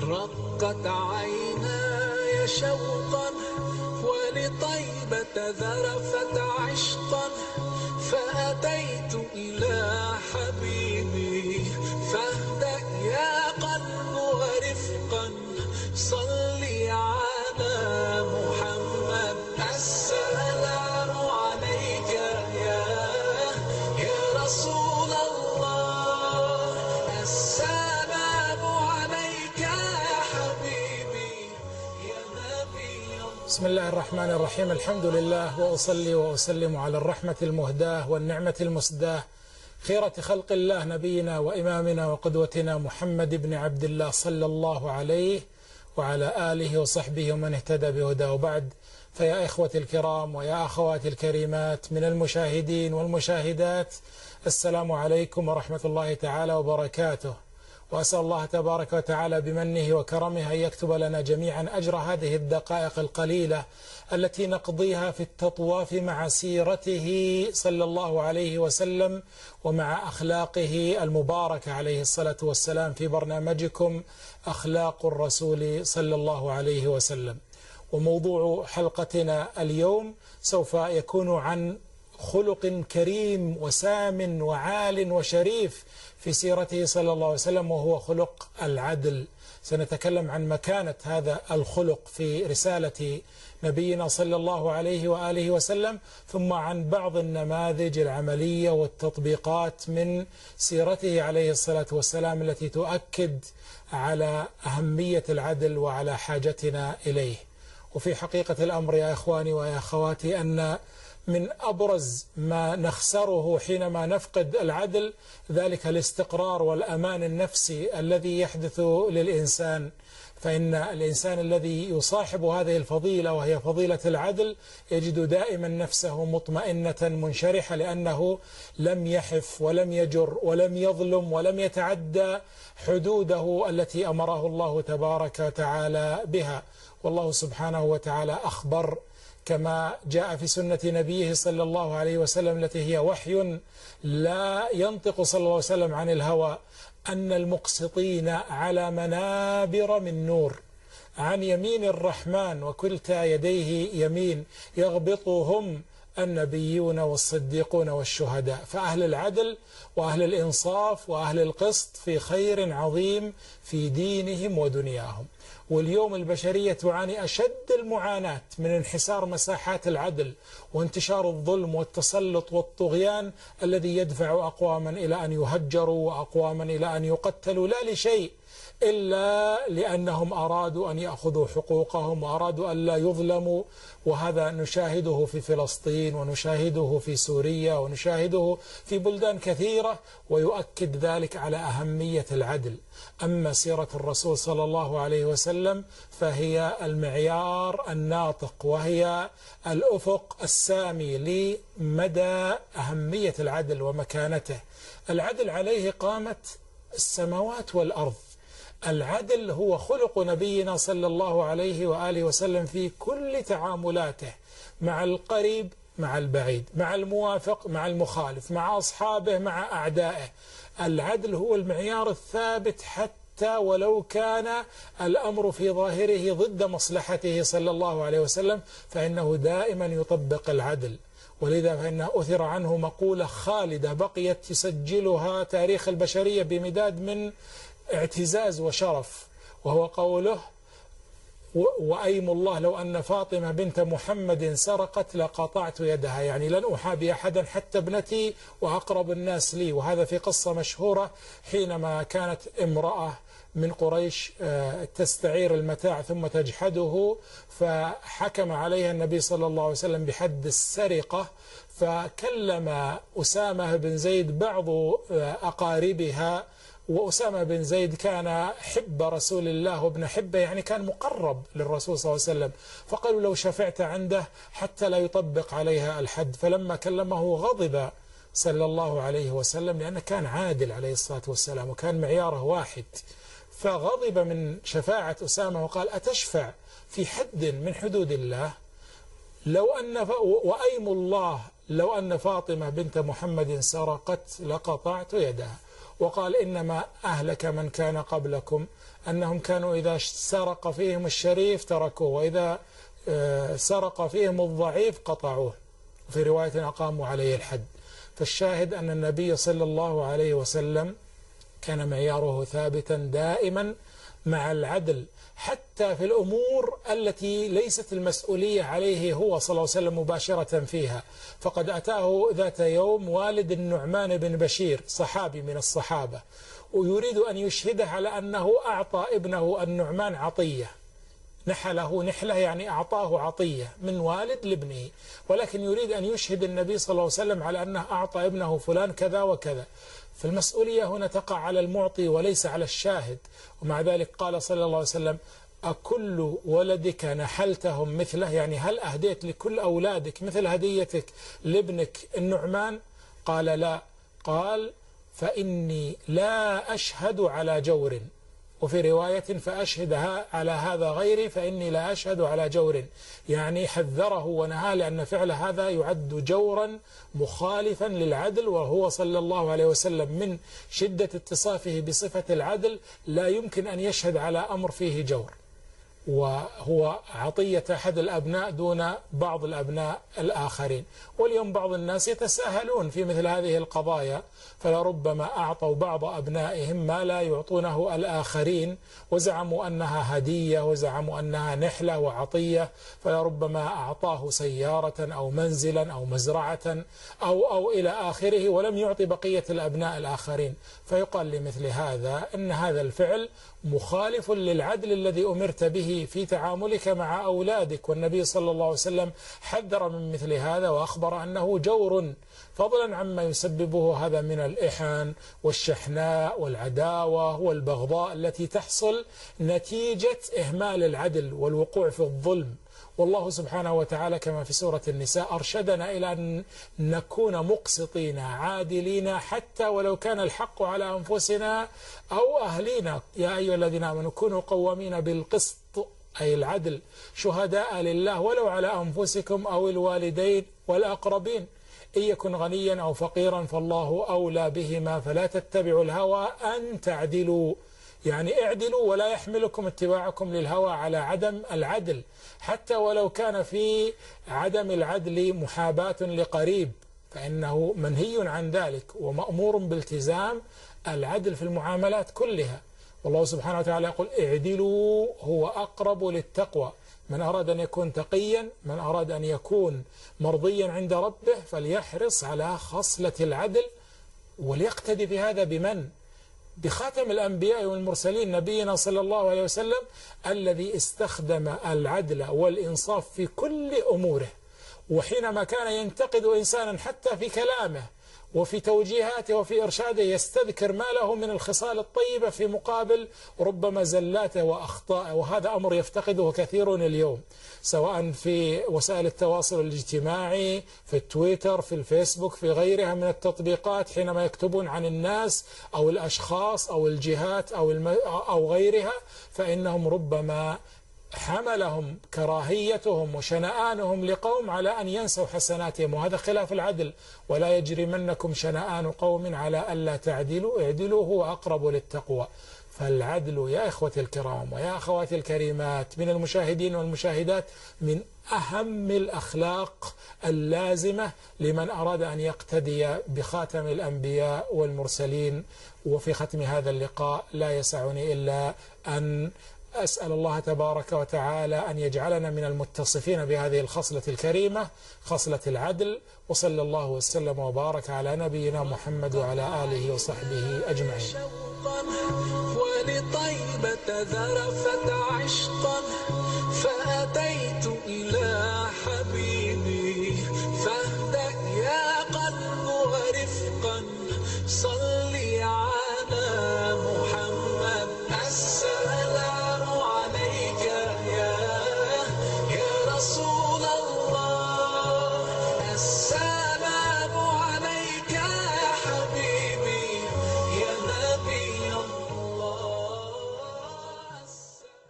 رقت عيناي شوقا ولطيبة ذرفت عشقا، فأتيت إلى حبيبي فاهدأ يا قلب ورفقا، صلي على محمد. السلام عليك يا رسول الله، السلام عليك يا حبيبي يا نبي الله. بسم الله الرحمن الرحيم. الحمد لله، وأصلي وأسلم على الرحمة المهداة والنعمة المسداة، خيرة خلق الله، نبينا وإمامنا وقدوتنا محمد بن عبد الله صلى الله عليه وعلى آله وصحبه ومن اهتدى بهداه. وبعد، فيا إخوة الكرام ويا أخواتي الكريمات من المشاهدين والمشاهدات، السلام عليكم ورحمة الله تعالى وبركاته. وأسأل الله تبارك وتعالى بمنه وكرمه أن يكتب لنا جميعا أجر هذه الدقائق القليلة التي نقضيها في التطواف مع سيرته صلى الله عليه وسلم ومع أخلاقه المباركة عليه الصلاة والسلام في برنامجكم أخلاق الرسول صلى الله عليه وسلم. وموضوع حلقتنا اليوم سوف يكون عن خلق كريم وسام وعال وشريف في سيرته صلى الله عليه وسلم، وهو خلق العدل. سنتكلم عن مكانة هذا الخلق في رسالة نبينا صلى الله عليه وآله وسلم، ثم عن بعض النماذج العملية والتطبيقات من سيرته عليه الصلاة والسلام التي تؤكد على أهمية العدل وعلى حاجتنا إليه. وفي حقيقة الأمر يا إخواني ويا أخواتي أن من أبرز ما نخسره حينما نفقد العدل ذلك الاستقرار والأمان النفسي الذي يحدث للإنسان. فإن الإنسان الذي يصاحب هذه الفضيلة وهي فضيلة العدل يجد دائما نفسه مطمئنة منشرحة، لأنه لم يحف ولم يجر ولم يظلم ولم يتعدى حدوده التي أمره الله تبارك وتعالى بها. والله سبحانه وتعالى أخبر كما جاء في سنة نبيه صلى الله عليه وسلم التي هي وحي لا ينطق صلى الله عليه وسلم عن الهوى، أن المقسطين على منابر من نور عن يمين الرحمن وكلتا يديه يمين يغبطهم النبيون والصديقون والشهداء. فأهل العدل وأهل الإنصاف وأهل القسط في خير عظيم في دينهم ودنياهم. واليوم البشرية تعاني أشد المعاناة من انحسار مساحات العدل وانتشار الظلم والتسلط والطغيان الذي يدفع أقواما إلى أن يهجروا وأقواما إلى أن يقتلوا، لا لشيء إلا لأنهم أرادوا أن يأخذوا حقوقهم وأرادوا أن لا يظلموا. وهذا نشاهده في فلسطين ونشاهده في سوريا ونشاهده في بلدان كثيرة، ويؤكد ذلك على أهمية العدل. أما سيرة الرسول صلى الله عليه وسلم فهي المعيار الناطق وهي الأفق السامي لمدى أهمية العدل ومكانته. العدل عليه قامت السماوات والأرض. العدل هو خلق نبينا صلى الله عليه وآله وسلم في كل تعاملاته مع القريب مع البعيد، مع الموافق مع المخالف، مع أصحابه مع أعدائه. العدل هو المعيار الثابت حتى ولو كان الأمر في ظاهره ضد مصلحته صلى الله عليه وسلم، فإنه دائما يطبق العدل. ولذا فإنه أثر عنه مقولة خالدة بقيت يسجلها تاريخ البشرية بمداد من اعتزاز وشرف، وهو قوله: وأيم الله لو أن فاطمة بنت محمد سرقت لقطعت يدها، يعني لن أحابي أحدا حتى ابنتي وأقرب الناس لي. وهذا في قصة مشهورة حينما كانت امرأة من قريش تستعير المتاع ثم تجحده، فحكم عليها النبي صلى الله عليه وسلم بحد السرقة، فكلم أسامة بن زيد بعض أقاربها، وأسامة بن زيد كان حب رسول الله وابن حبه، يعني كان مقرب للرسول صلى الله عليه وسلم، فقالوا لو شفعت عنده حتى لا يطبق عليها الحد. فلما كلمه غضب صلى الله عليه وسلم، لأنه كان عادل عليه الصلاة والسلام وكان معياره واحد، فغضب من شفاعة أسامة وقال: أتشفع في حد من حدود الله؟ وأيم الله لو أن فاطمة بنت محمد سرقت لقطعت يدها. وقال إنما أهلك من كان قبلكم أنهم كانوا إذا سرق فيهم الشريف تركوه، وإذا سرق فيهم الضعيف قطعوه، في رواية أقاموا عليه الحد. فالشاهد أن النبي صلى الله عليه وسلم كان معياره ثابتا دائما مع العدل، حتى في الأمور التي ليست المسؤولية عليه هو صلى الله عليه وسلم مباشرة فيها. فقد أتاه ذات يوم والد النعمان بن بشير صحابي من الصحابة، ويريد أن يشهده على أنه أعطى ابنه النعمان عطية، نحله نحلة يعني أعطاه عطية من والد لابنه، ولكن يريد أن يشهد النبي صلى الله عليه وسلم على أنه أعطى ابنه فلان كذا وكذا. فالمسؤولية هنا تقع على المعطي وليس على الشاهد. ومع ذلك قال صلى الله عليه وسلم: أكل ولدك نحلتهم مثله؟ يعني هل أهديت لكل أولادك مثل هديتك لابنك النعمان؟ قال لا. قال: فإني لا أشهد على جور، وفي رواية: فأشهد على هذا غيري فإني لا أشهد على جور، يعني حذره ونهاه، لأن فعل هذا يعد جورا مخالفا للعدل، وهو صلى الله عليه وسلم من شدة اتصافه بصفة العدل لا يمكن أن يشهد على أمر فيه جور، وهو عطية أحد الأبناء دون بعض الأبناء الآخرين. واليوم بعض الناس يتساهلون في مثل هذه القضايا، فلربما أعطوا بعض أبنائهم ما لا يعطونه الآخرين، وزعموا أنها هدية وزعموا أنها نحلة وعطية، فلربما أعطاه سيارة أو منزلا أو مزرعة أو إلى آخره، ولم يعطي بقية الأبناء الآخرين. فيقال لمثل هذا أن هذا الفعل مخالف للعدل الذي أمرت به في تعاملك مع أولادك، والنبي صلى الله عليه وسلم حذر من مثل هذا وأخبر أنه جور، فضلا عما يسببه هذا من الإحن والشحناء والعداوة والبغضاء التي تحصل نتيجة إهمال العدل والوقوع في الظلم. والله سبحانه وتعالى كما في سورة النساء أرشدنا إلى أن نكون مقسطين عادلين حتى ولو كان الحق على أنفسنا أو أهلينا. يا أيها الذين آمنوا كونوا قوامين بالقسط، أي العدل، شهداء لله ولو على أنفسكم أو الوالدين والأقربين، إن يكن غنيا أو فقيرا فالله أولى بهما فلا تتبعوا الهوى أن تعدلوا، يعني اعدلوا ولا يحملكم اتباعكم للهوى على عدم العدل، حتى ولو كان في عدم العدل محاباة لقريب فإنه منهي عن ذلك، ومأمور بالتزام العدل في المعاملات كلها. والله سبحانه وتعالى يقول: اعدلوا هو أقرب للتقوى. من أراد أن يكون تقيا، من أراد أن يكون مرضيا عند ربه، فليحرص على خصلة العدل، وليقتدي بهذا بمن؟ بخاتم الأنبياء والمرسلين نبينا صلى الله عليه وسلم، الذي استخدم العدل والإنصاف في كل أموره. وحينما كان ينتقد إنسانا حتى في كلامه وفي توجيهاته وفي إرشاده يستذكر ما له من الخصال الطيبة في مقابل ربما زلاته وأخطائه، وهذا أمر يفتقده كثيرون اليوم، سواء في وسائل التواصل الاجتماعي، في التويتر، في الفيسبوك، في غيرها من التطبيقات، حينما يكتبون عن الناس أو الأشخاص أو الجهات أو غيرها، فإنهم ربما حملهم كراهيتهم وشنآنهم لقوم على أن ينسوا حسناتهم، وهذا خلاف العدل. ولا يجرمنكم شنآن قوم على ألا تعدلوا اعدلوا هو أقرب للتقوى. فالعدل يا إخوة الكرام ويا أخواتي الكريمات من المشاهدين والمشاهدات من أهم الأخلاق اللازمة لمن أراد أن يقتدي بخاتم الأنبياء والمرسلين. وفي ختم هذا اللقاء لا يسعني إلا أن أسأل الله تبارك وتعالى أن يجعلنا من المتصفين بهذه الخصلة الكريمة، خصلة العدل. وصلى الله وسلم وبارك على نبينا محمد وعلى آله وصحبه أجمعين. ولطيبة ذرفت عشقا فأتيت إلى حبيبي.